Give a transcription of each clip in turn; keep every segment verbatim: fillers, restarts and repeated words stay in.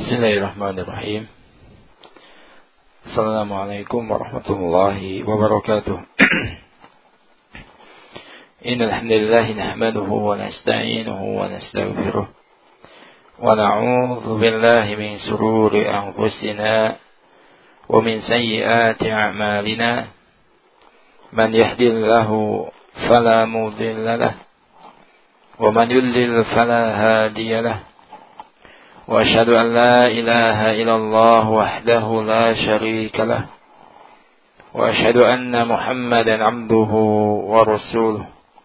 Bismillahirrahmanirrahim. Assalamualaikum warahmatullahi wabarakatuh. Innal hamdalillah nahmaduhu wa nasta'inuhu wa nastaghfiruh wa na'udzu billahi min shururi anfusina wa min sayyiati a'malina. Man yahdihillahu fala mudilla lahu wa man yudlil fala hadiya lahu. وأشهد أن لا إله إلا الله وحده لا شريك له وأشهد أن محمدا عبده ورسوله.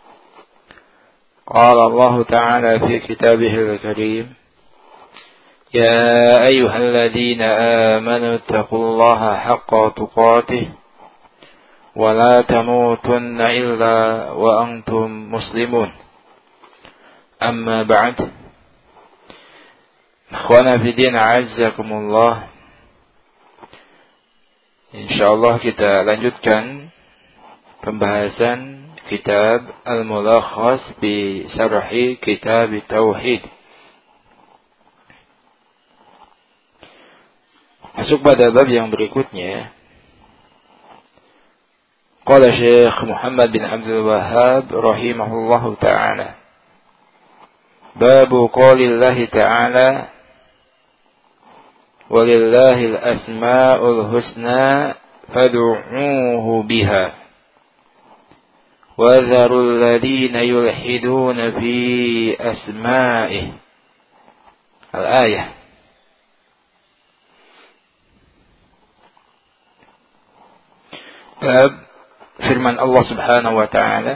قال الله تعالى في كتابه الكريم: يا أيها الذين آمنوا اتقوا الله حق تقاته ولا تموتن إلا وأنتم مسلمون. أما بعد. Akhwana fiddin, a'azzakumullah. Insyaallah kita lanjutkan pembahasan kitab Al-Mulakhas bi Syarhi Kitab Tauhid. Masuk pada bab yang berikutnya. Qala Syekh Muhammad bin Abdul Wahhab rahimahullahu ta'ala. Babu qaulillahi ta'ala: Walillahil asma'ul husna fad'uuhu biha wa dharul ladina yulhiduna fi asma'ihi. Al-ayah. Bab firman Allah Subhanahu wa ta'ala.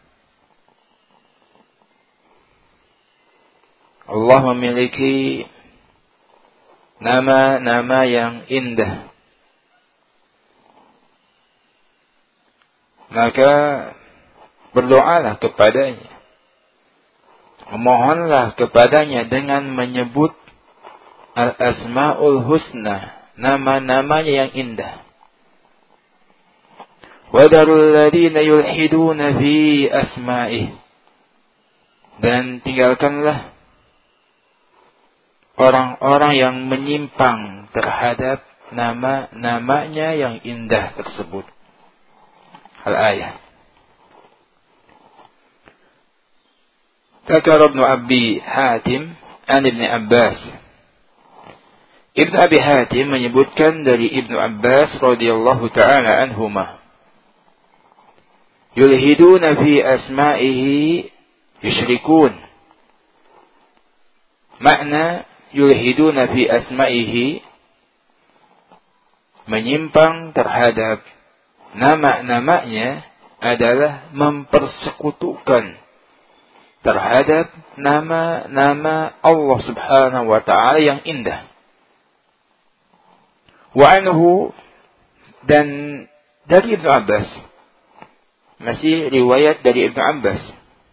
Allah memiliki nama-nama yang indah. Maka berdoalah kepadanya. Memohonlah kepadanya dengan menyebut Al-Asma'ul Husna, nama-namanya yang indah. Wadarul ladina yulhiduna fi asma'ih. Dan tinggalkanlah orang-orang yang menyimpang terhadap nama-namanya yang indah tersebut. Al-ayah. Dzakara Ibnu Abi Hatim an Ibnu Abbas. Ibnu Abi Hatim menyebutkan dari Ibnu Abbas radhiyallahu ta'ala anhuma. Yulhiduna fi asma'ihi yusyrikun. Makna yulhiduna fi asma'ihi, menyimpang terhadap nama-namanya adalah mempersekutukan terhadap nama-nama Allah Subhanahu wa ta'ala yang indah. Wa anhu, dan dari Ibnu Abbas, masih riwayat dari Ibnu Abbas,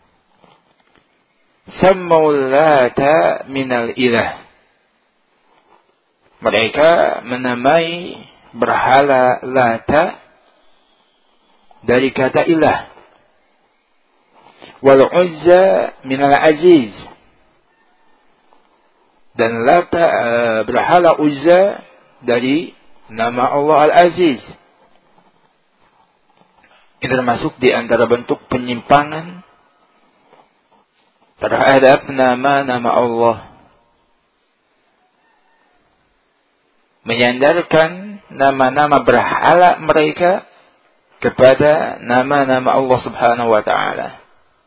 Sammaul Lata minal ilah. Mereka menamai berhala Lata dari kata ilah. Wal Uzza minal aziz. Dan Lata uh, berhala Uzza dari nama Allah Al-Aziz. Ini termasuk di antara bentuk penyimpangan terhadap nama-nama Allah. Menyandarkan nama-nama berhala mereka kepada nama-nama Allah Subhanahu wa ta'ala.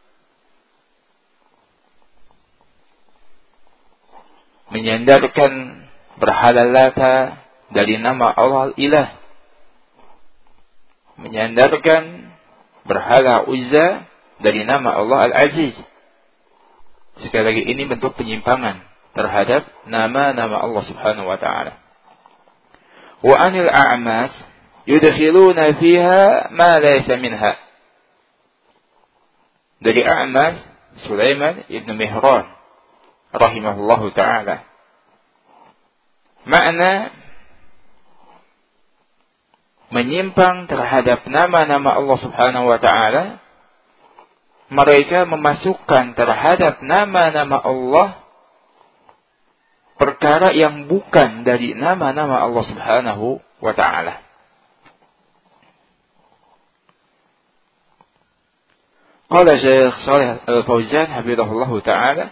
Menyandarkan berhala Lata dari nama Allah Al-Ilah. Menyandarkan berhala Uzza dari nama Allah Al-Aziz. Sekali lagi, ini bentuk penyimpangan terhadap nama-nama Allah Subhanahu wa ta'ala. Wa anil a'mas yudkhiluna fiha ma laysa minha. Dari A'mas, Sulaiman ibn Mihran rahimahullahu ta'ala. Makna menyimpang terhadap nama-nama Allah Subhanahu wa ta'ala, mereka memasukkan terhadap nama-nama Allah perkara yang bukan dari nama-nama Allah Subhanahu wa ta'ala. Qala Syekh Shalih Al-Fauzan hafizahullah ta'ala,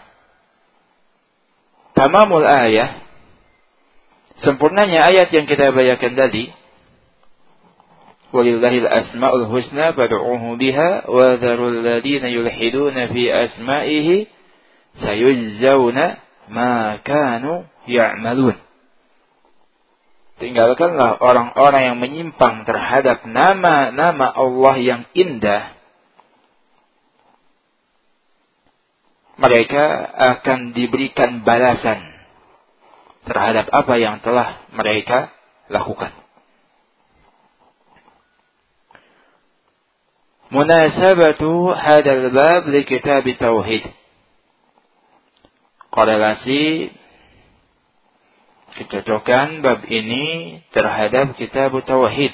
tamamul ayah, sempurnanya ayat yang kita bacakan tadi, walillahil asma'ul husna fad'uuhu biha wa dharul ladina yulhiduna fi asma'ihi sayujzauna ma kanu ya'malun. Tinggalkanlah orang-orang yang menyimpang terhadap nama-nama Allah yang indah. Mereka akan diberikan balasan terhadap apa yang telah mereka lakukan. Munasabatu hadal bab li kitab tauhid. Korelasi kecocokan bab ini terhadap kitab tauhid.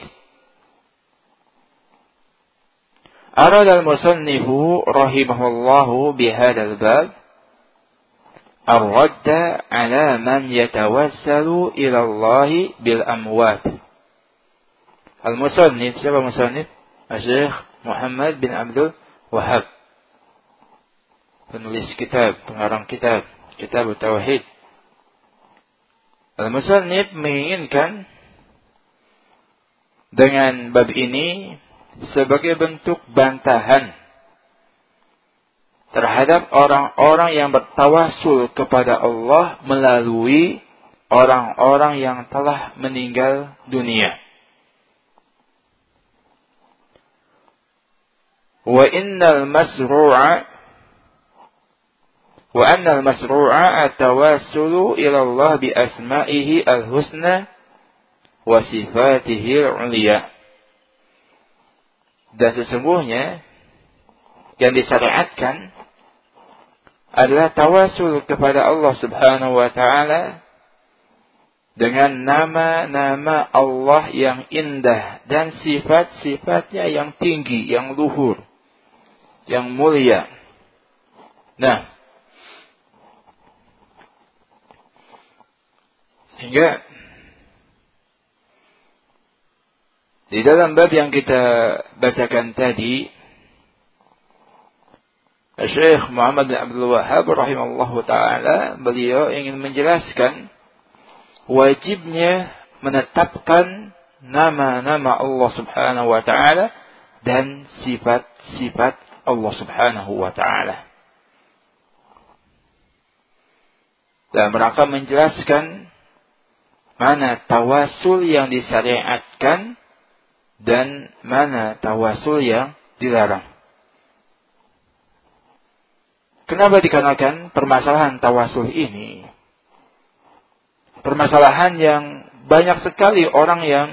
أراد المصنف رحمه الله بهذا الباب الرد على من يتوسل إلى الله بالأموات. المصنف siapa musannif? Syekh Muhammad bin Abdul Wahhab, penulis kitab, pengarang kitab Kitab Tauhid. Al-Musannif menginginkan dengan bab ini sebagai bentuk bantahan terhadap orang-orang yang bertawasul kepada Allah melalui orang-orang yang telah meninggal dunia. Wa innal masru'a wa annal masru'a at-tawassulu ila Allah bi asma'ihi al-husna wa sifatihi al-'ulya. Dan sesungguhnya yang disyariatkan adalah tawasul kepada Allah Subhanahu wa ta'ala dengan nama-nama Allah yang indah dan sifat-sifatnya yang tinggi, yang luhur, yang mulia. Nah, sehingga di dalam bab yang kita bacakan tadi, Syekh Muhammad bin Abdul Wahhab rahimahullahu ta'ala, beliau ingin menjelaskan wajibnya menetapkan nama-nama Allah Subhanahu wa ta'ala dan sifat-sifat Allah Subhanahu wa ta'ala. Dan mereka menjelaskan mana tawasul yang disyariatkan dan mana tawasul yang dilarang. Kenapa dikarenakan permasalahan tawasul ini? Permasalahan yang banyak sekali orang yang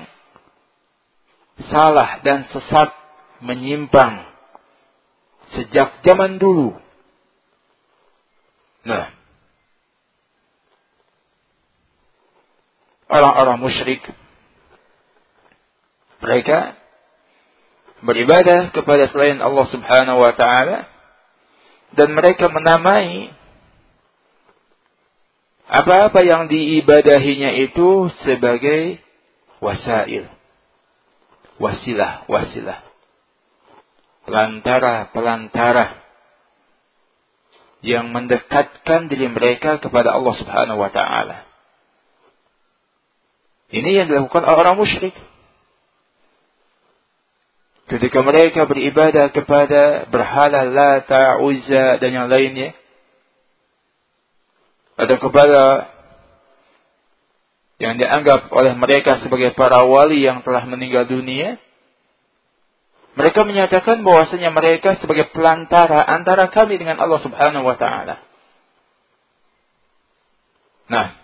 salah dan sesat, menyimpang sejak zaman dulu. Nah, orang-orang musyrik, mereka beribadah kepada selain Allah Subhanahu wa ta'ala, dan mereka menamai apa-apa yang diibadahinya itu sebagai wasail, wasilah, wasilah, pelantara-pelantara yang mendekatkan diri mereka kepada Allah Subhanahu wa ta'ala. Ini yang dilakukan orang musyrik. Ketika mereka beribadah kepada berhala Lata, Uzza dan yang lainnya, atau kepada yang dianggap oleh mereka sebagai para wali yang telah meninggal dunia, mereka menyatakan bahwasanya mereka sebagai pelantara antara kami dengan Allah Subhanahu wa ta'ala. Nah,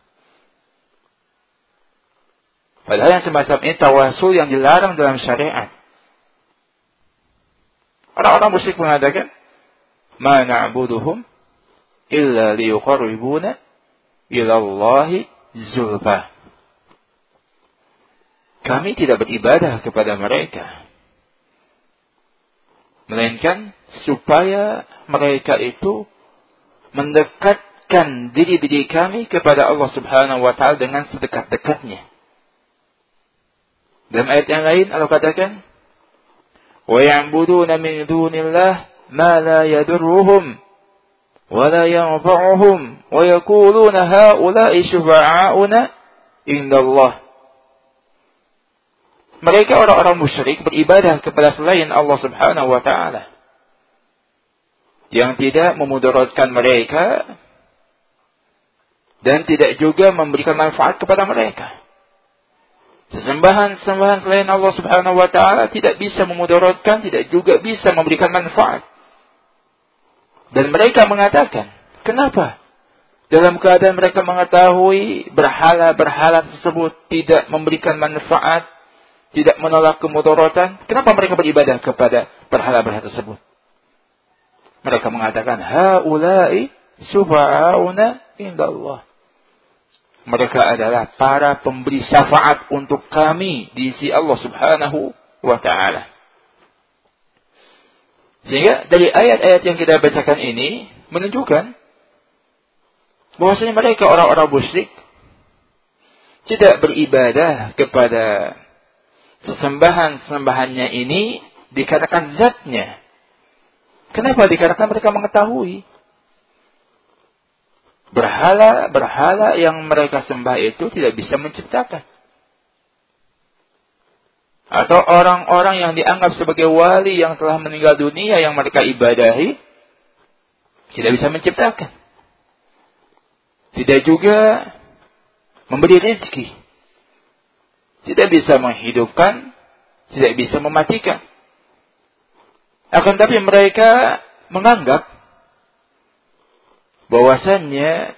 padahal yang semacam ini tawasul yang dilarang dalam syariat. Orang-orang musyrik mengatakan, ma na'buduhum illa liyuqarribuna ila Allahi zulfa. Kami tidak beribadah kepada mereka, melainkan supaya mereka itu mendekat mendekatkan diri-diri kami kepada Allah Subhanahu wa taala dengan sedekat-dekatnya. Dalam ayat yang lain Allah katakan, "Wa ya'buduna min dunillah ma la yadurruhum wa la yanfa'uhum wa yaquluna haula'i syufa'auna indallah." Mereka orang-orang musyrik beribadah kepada selain Allah Subhanahu wa taala yang tidak memudaratkan mereka dan tidak juga memberikan manfaat kepada mereka. Sesembahan-sembahan selain Allah Subhanahu wa taala tidak bisa memudaratkan, tidak juga bisa memberikan manfaat. Dan mereka mengatakan, kenapa? Dalam keadaan mereka mengetahui berhala-berhala tersebut tidak memberikan manfaat, tidak menolak kemudaratan, kenapa mereka beribadah kepada berhala-berhala tersebut? Mereka mengatakan, haula'i syufa'auna indallah. Mereka adalah para pemberi syafaat untuk kami di sisi Allah Subhanahu wa taala. Sehingga dari ayat-ayat yang kita bacakan ini menunjukkan bahwasanya mereka orang-orang musyrik tidak beribadah kepada sesembahan-sembahannya ini dikarenakan zatnya. Kenapa? Dikarenakan mereka mengetahui berhala-berhala yang mereka sembah itu tidak bisa menciptakan. Atau orang-orang yang dianggap sebagai wali yang telah meninggal dunia yang mereka ibadahi tidak bisa menciptakan. Tidak juga memberi rezeki. Tidak bisa menghidupkan, tidak bisa mematikan. Akan tapi mereka menganggap bahwasannya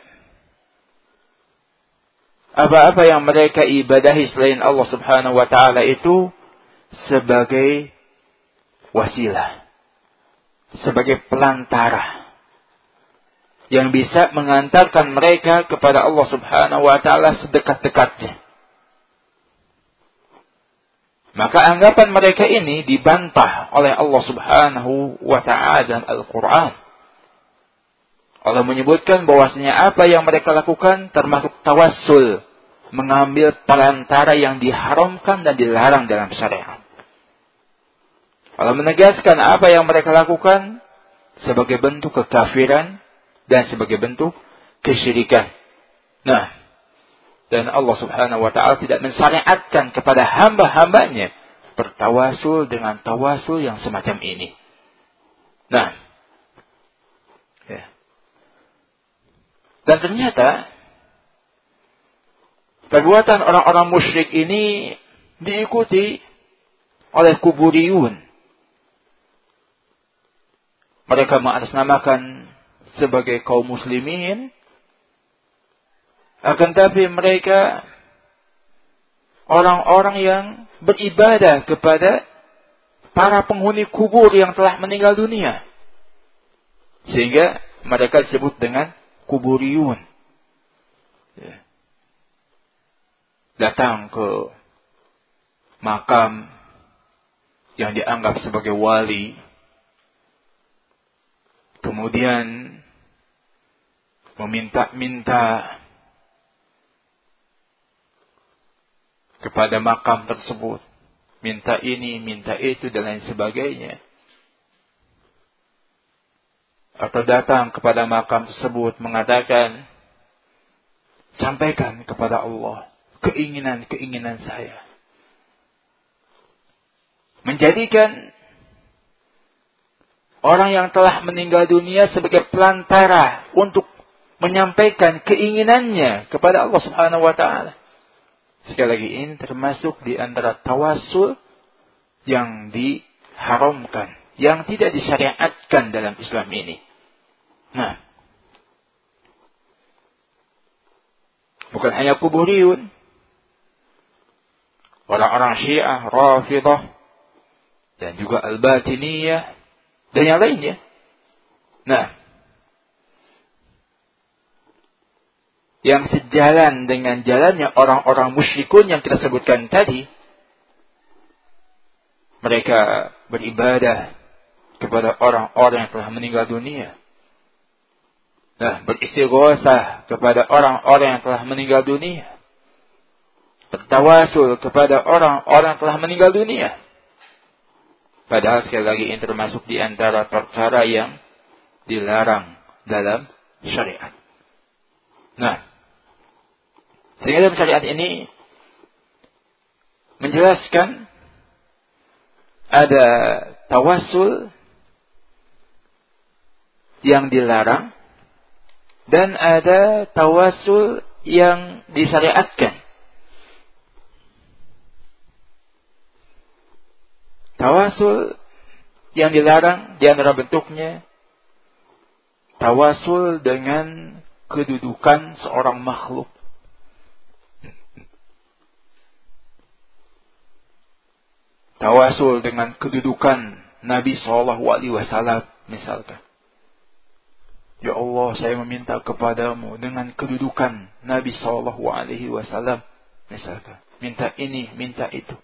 apa-apa yang mereka ibadahi selain Allah Subhanahu wa taala itu sebagai wasilah, sebagai pelantara yang bisa mengantarkan mereka kepada Allah Subhanahu wa taala sedekat-dekatnya. Maka anggapan mereka ini dibantah oleh Allah Subhanahu wa taala dalam Al-Qur'an. Allah menyebutkan bahwasanya apa yang mereka lakukan termasuk tawassul, mengambil perantara yang diharamkan dan dilarang dalam syariat. Allah menegaskan apa yang mereka lakukan sebagai bentuk kekafiran dan sebagai bentuk kesyirikan. Nah, dan Allah Subhanahu wa taala tidak mensyariatkan kepada hamba-hambanya bertawasul dengan tawasul yang semacam ini. Nah, ya. Dan ternyata perbuatan orang-orang musyrik ini diikuti oleh kuburiyun. Mereka mengatasnamakan sebagai kaum muslimin, akan tapi mereka orang-orang yang beribadah kepada para penghuni kubur yang telah meninggal dunia. Sehingga mereka disebut dengan kuburiyun. Ya. Datang ke makam yang dianggap sebagai wali. Kemudian meminta-minta kepada makam tersebut, minta ini, minta itu, dan lain sebagainya. Atau datang kepada makam tersebut mengatakan, sampaikan kepada Allah keinginan-keinginan saya. Menjadikan orang yang telah meninggal dunia sebagai pelantara untuk menyampaikan keinginannya kepada Allah Subhanahu wa taala. Sekali lagi, ini termasuk di antara tawassul yang diharamkan, yang tidak disyariatkan dalam Islam ini. Nah, bukan hanya kuburiyun, orang-orang Syiah, Rafidah, dan juga Al-Batiniyah, dan yang lainnya. Nah, yang sejalan dengan jalannya orang-orang musyrikun yang kita sebutkan tadi, mereka beribadah kepada orang-orang yang telah meninggal dunia. Nah, beristighosah kepada orang-orang yang telah meninggal dunia. Bertawasul kepada orang-orang yang telah meninggal dunia. Padahal sekali lagi ini termasuk di antara perkara yang dilarang dalam syariat. Nah, sehingga dalam syariat ini menjelaskan ada tawasul yang dilarang dan ada tawasul yang disyariatkan. Tawasul yang dilarang di antara bentuknya tawasul dengan kedudukan seorang makhluk. Tawasul dengan kedudukan Nabi shallallahu alaihi wasallam misalkan. Ya Allah, saya meminta kepadamu dengan kedudukan Nabi shallallahu alaihi wasallam misalkan. Minta ini, minta itu.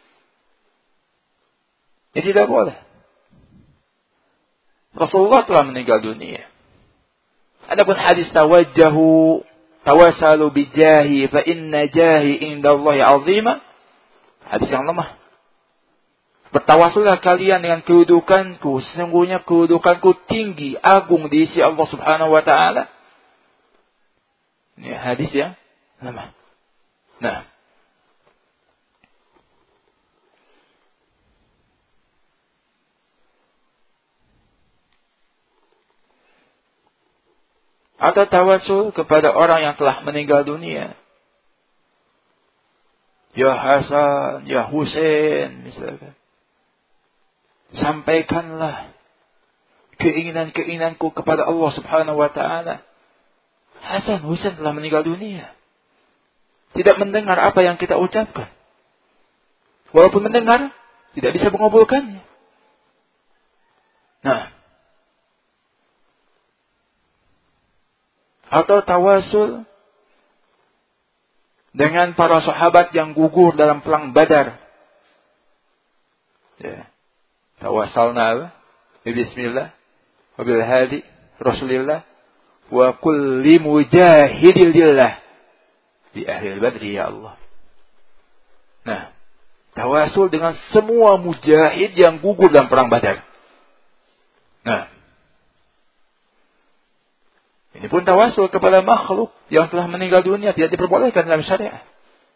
Ya tidak boleh. Rasulullah telah meninggal dunia. Adapun hadis tawajjahu tawasalu bijahi fa inna jahi indallahi azima. Hadis yang lemah. Bertawasullah kalian dengan kedudukanku. Sesungguhnya kedudukanku tinggi, agung di sisi Allah subhanahu wa ta'ala. Ini hadis yang lemah. Nah. Atau tawasul kepada orang yang telah meninggal dunia. Ya Hasan, ya Husain, misalkan. Sampaikanlah keinginan-keinginanku kepada Allah subhanahu wa ta'ala. Hasan, Husain telah meninggal dunia. Tidak mendengar apa yang kita ucapkan. Walaupun mendengar, tidak bisa mengabulkannya. Nah. Atau tawasul dengan para sahabat yang gugur dalam perang Badar. Ya. Tawasalna bismillah wa bil hadi Rasulillah wa kulli mujahidil lillah di ahli badri ya Allah. Nah, tawasul dengan semua mujahid yang gugur dalam perang Badar. Nah, ini pun tawasul kepada makhluk yang telah meninggal dunia tidak diperbolehkan dalam syariat.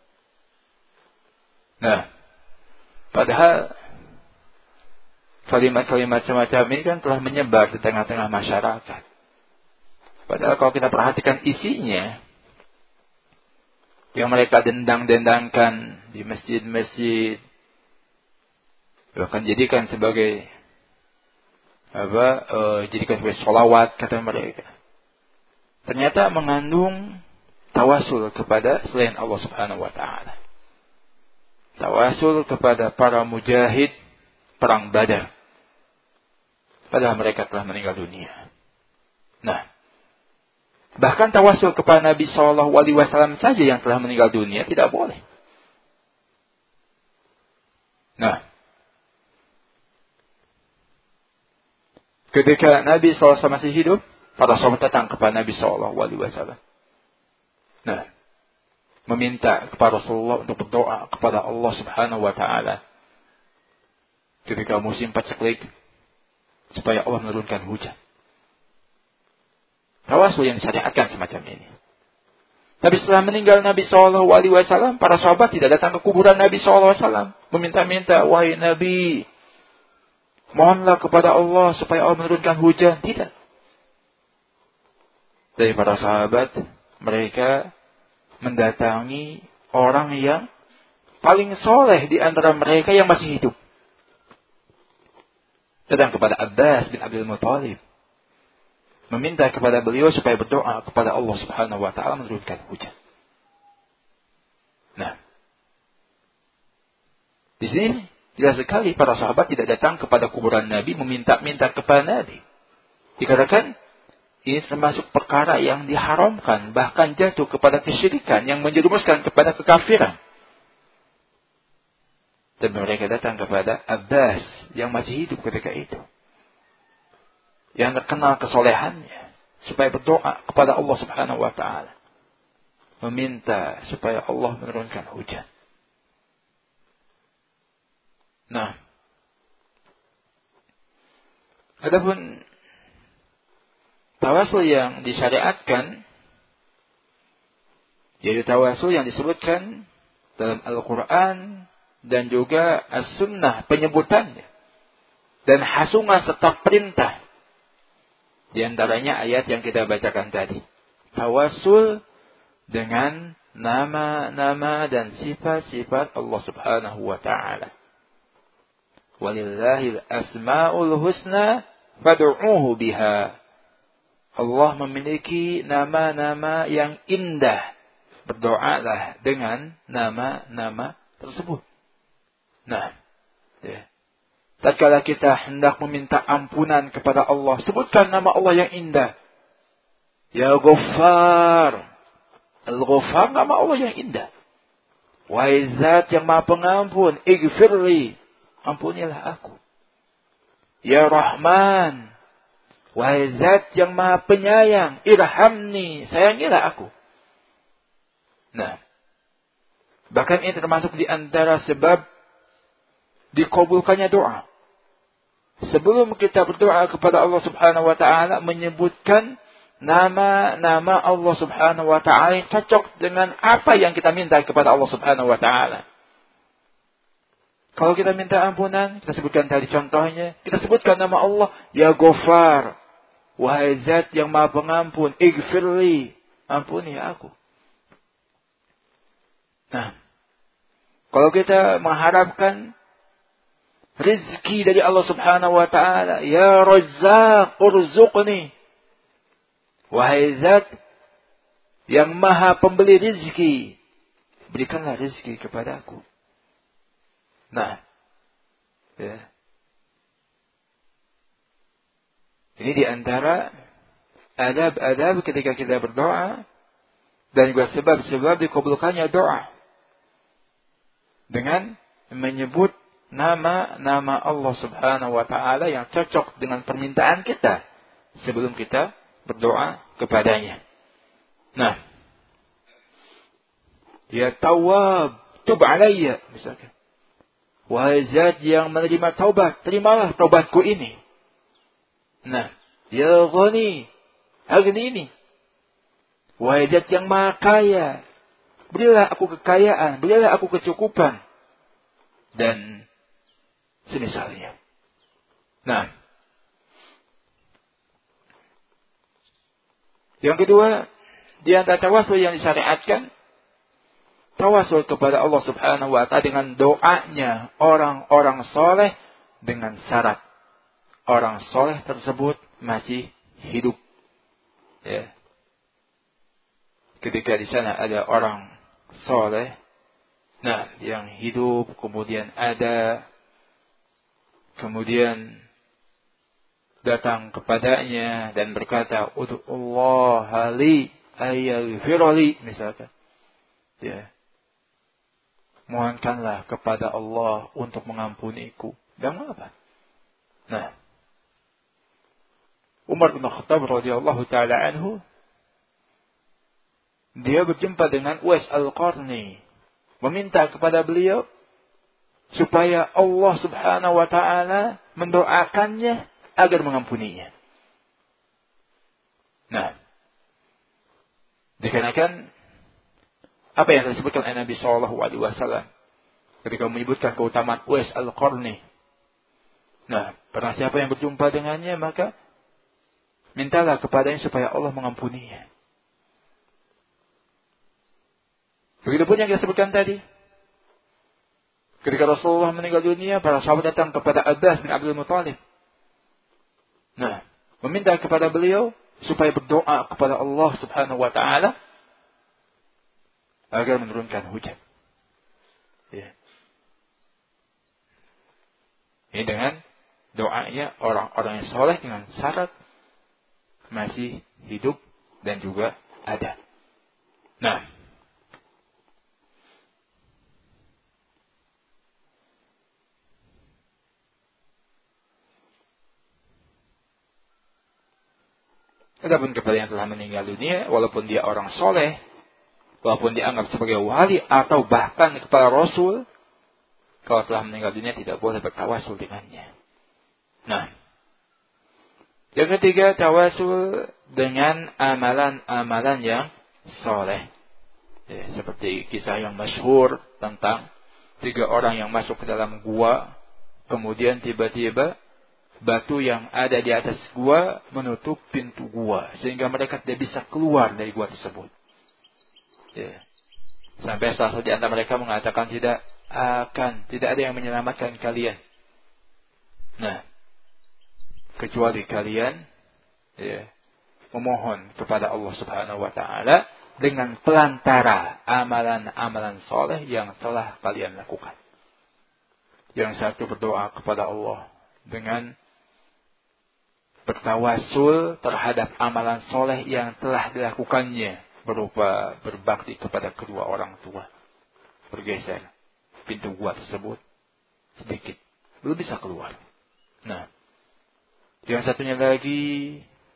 Nah, padahal kalimat-kalimat semacam ini kan telah menyebar di tengah-tengah masyarakat. Padahal kalau kita perhatikan isinya, yang mereka dendang-dendangkan di masjid-masjid, bahkan jadikan sebagai apa? E, jadikan sebagai sholawat kata mereka. Ternyata mengandung tawasul kepada selain Allah Subhanahu wa taala. Tawasul kepada para mujahid perang Badar. Padahal mereka telah meninggal dunia. Nah, bahkan tawasul kepada Nabi shallallahu alaihi wasallam saja yang telah meninggal dunia tidak boleh. Nah, ketika Nabi shallallahu alaihi wasallam masih hidup, para sahabat datang kepada Nabi shallallahu alaihi wasallam. Nah, meminta kepada Rasulullah untuk berdoa kepada Allah Subhanahu wa taala ketika musim paceklik, supaya Allah menurunkan hujan. Tawasul yang disyariatkan semacam ini. Tapi setelah meninggal Nabi shallallahu alaihi wasallam, para sahabat tidak datang ke kuburan Nabi shallallahu alaihi wasallam meminta-minta, wahai Nabi, mohonlah kepada Allah supaya Allah menurunkan hujan. Tidak. Dari para sahabat, mereka mendatangi orang yang paling soleh di antara mereka yang masih hidup. Datang kepada Abbas bin Abdul Muttalib, meminta kepada beliau supaya berdoa kepada Allah Subhanahu wa taala menurunkan hujan. Nah, di sini jelas sekali para sahabat tidak datang kepada kuburan Nabi meminta-minta kepada Nabi. Dikatakan ini termasuk perkara yang diharamkan, bahkan jatuh kepada kesyirikan yang menjerumuskan kepada kekafiran. Dan mereka datang kepada Abbas yang masih hidup ketika itu, yang terkenal kesolehannya, supaya berdoa kepada Allah Subhanahu wa taala. Meminta supaya Allah menurunkan hujan. Nah, adapun tawasul yang disyariatkan, yaitu tawasul yang disebutkan dalam Al-Quran dan juga As-Sunnah penyebutannya, dan hasungan serta perintah. Di antaranya ayat yang kita bacakan tadi. Tawasul dengan nama-nama dan sifat-sifat Allah Subhanahu wa ta'ala. Walillahil asma'ul husna fad'uuhu biha. Allah memiliki nama-nama yang indah. Berdoalah dengan nama-nama tersebut. Nah, ya. Tatkala kita hendak meminta ampunan kepada Allah, sebutkan nama Allah yang indah. Ya Ghaffar. Al-Ghaffar, nama Allah yang indah. Wahai Zat yang Maha Pengampun, Ighfirli, ampunilah aku. Ya Rahman. Wahai Zat yang Maha Penyayang, Irhamni, sayangilah aku. Nah, bahkan ini termasuk di antara sebab dikabulkannya doa. Sebelum kita berdoa kepada Allah Subhanahu wa ta'ala, menyebutkan nama-nama Allah Subhanahu wa ta'ala yang cocok dengan apa yang kita minta kepada Allah Subhanahu wa ta'ala. Kalau kita minta ampunan, kita sebutkan tadi contohnya, kita sebutkan nama Allah, Ya Ghaffar. Wahai Zat yang Maha Pengampun, Ighfirli, ampuni aku. Nah, kalau kita mengharapkan rizki dari Allah Subhanahu wa ta'ala, Ya Razzaq, urzuqni. Wahai Zat yang Maha Pemberi rizki, berikanlah rizki kepadaku. Nah, ya. Ini di antara adab-adab ketika kita berdoa, dan juga sebab-sebab dikabulkannya doa. Dengan menyebut nama-nama Allah Subhanahu wa ta'ala yang cocok dengan permintaan kita sebelum kita berdoa kepadanya. Nah, Ya Tawwab, tub alayya, misalkan. Wahai Zat yang menerima taubat, terimalah taubatku ini. Nah, Ya Ghani, aghnini. Wahai Zat yang Maha Kaya, berilah aku kekayaan, berilah aku kecukupan. Dan semisalnya. Nah, yang kedua, di antara tawasul yang disyariatkan, tawasul kepada Allah Subhanahu wa ta'ala dengan doanya orang-orang soleh, dengan syarat orang soleh tersebut masih hidup. Ya. Ketika di sana ada orang soleh, nah, yang hidup, kemudian ada, kemudian datang kepadanya dan berkata, Ud'ullaha li ayyaghfirli, misalkan. Ya. Mohonkanlah kepada Allah untuk mengampuniku. Dan apa? Nah, Umar bin Khattab radhiyallahu taala anhu, dia berjumpa dengan Uwais Al-Qarni, meminta kepada beliau supaya Allah Subhanahu wa ta'ala mendoakannya agar mengampuninya. Nah, dikarenakan apa yang disebutkan oleh Nabi Shallallahu Alaihi Wasallam ketika menyebutkan keutamaan Uwais Al-Qarni. Nah, barang siapa yang berjumpa dengannya, maka mintalah kepadanya supaya Allah mengampuninya. Begitupun yang kita sebutkan tadi. Ketika Rasulullah meninggal dunia, para sahabat datang kepada Abbas bin Abdul Muttalib. Nah, meminta kepada beliau supaya berdoa kepada Allah Subhanahu wa ta'ala agar menurunkan hujan. Ya. Ini dengan doanya orang-orang yang soleh dengan syarat masih hidup dan juga ada. Nah, Adapun kepada yang telah meninggal dunia, walaupun dia orang soleh, walaupun dianggap sebagai wali atau bahkan kepala rasul, kalau telah meninggal dunia tidak boleh bertawasul dengannya. Nah, yang ketiga, tawasul dengan amalan-amalan yang soleh. Ya, seperti kisah yang masyhur tentang tiga orang yang masuk ke dalam gua, kemudian tiba-tiba batu yang ada di atas gua menutup pintu gua, sehingga mereka tidak bisa keluar dari gua tersebut. Ya. Sampai salah satu di antara mereka mengatakan tidak akan, tidak ada yang menyelamatkan kalian. Nah, kecuali kalian ya, memohon kepada Allah Subhanahu wa taala dengan pelantara amalan-amalan soleh yang telah kalian lakukan. Yang satu berdoa kepada Allah dengan bertawasul terhadap amalan soleh yang telah dilakukannya, berupa berbakti kepada kedua orang tua. Bergeser pintu gua tersebut sedikit, belum bisa keluar. Nah, yang satunya lagi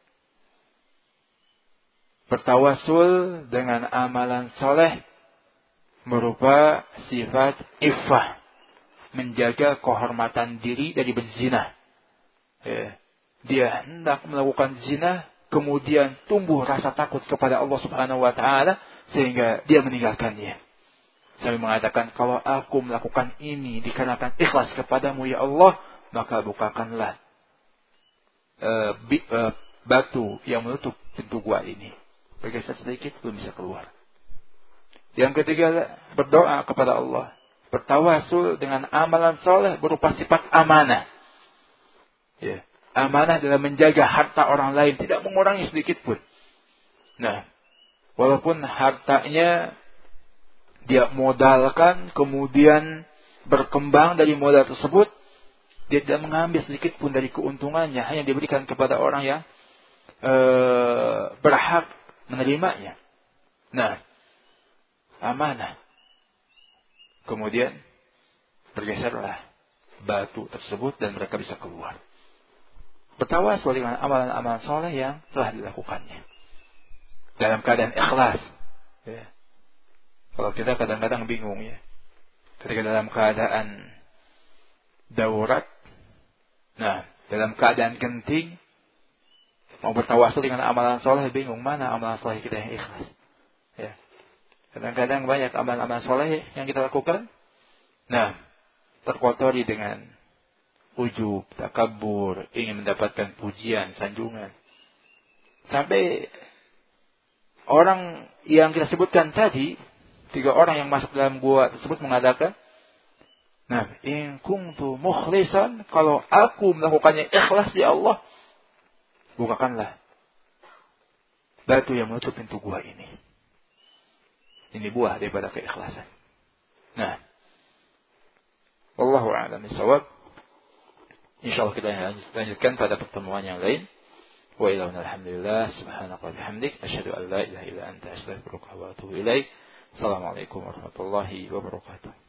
bertawasul dengan amalan soleh berupa sifat iffah, menjaga kehormatan diri dari berzina. Ya. Dia hendak melakukan zina, kemudian tumbuh rasa takut kepada Allah Subhanahu wa taala sehingga dia meninggalkannya. Sampai mengatakan, kalau aku melakukan ini dikarenakan ikhlas kepadamu ya Allah, maka bukakanlah uh, bi, uh, batu yang menutup pintu gua ini. Bergeser sedikit belum bisa keluar. Yang ketiga, berdoa kepada Allah, bertawasul dengan amalan soleh berupa sifat amanah. Ya. Amanah dalam menjaga harta orang lain, tidak mengurangi sedikit pun. Nah, walaupun hartanya dia modalkan, kemudian berkembang dari modal tersebut, dia tidak mengambil sedikit pun dari keuntungannya, hanya diberikan kepada orang yang ee, berhak menerimanya. Nah, amanah. Kemudian bergeserlah batu tersebut dan mereka bisa keluar. Bertawasul dengan amalan-amalan soleh yang telah dilakukannya dalam keadaan ikhlas. Ya. Kalau kita kadang-kadang bingung ya, ketika dalam keadaan darurat, nah dalam keadaan genting mau bertawasul dengan amalan soleh, bingung mana amalan soleh kita yang ikhlas. Ya. Kadang-kadang banyak amalan-amalan soleh yang kita lakukan, nah terkotori dengan ujub, takabur, ingin mendapatkan pujian, sanjungan. Sampai orang yang kita sebutkan tadi, tiga orang yang masuk dalam gua tersebut mengatakan, nah, in kuntu mukhlisan, kalau aku melakukannya ikhlas ya Allah, bukakanlah batu yang menutup pintu gua ini. Ini buah daripada keikhlasan. Nah, wallahu a'lam bishawab. InsyaAllah kita lanjutkan pada pertemuan yang lain. Wa ilahuna alhamdulillah. Subhanaka wa bihamdik. Asyhadu an la ilaha illa anta astaghfiruka wa atubu ilaik. Assalamualaikum warahmatullahi wabarakatuh.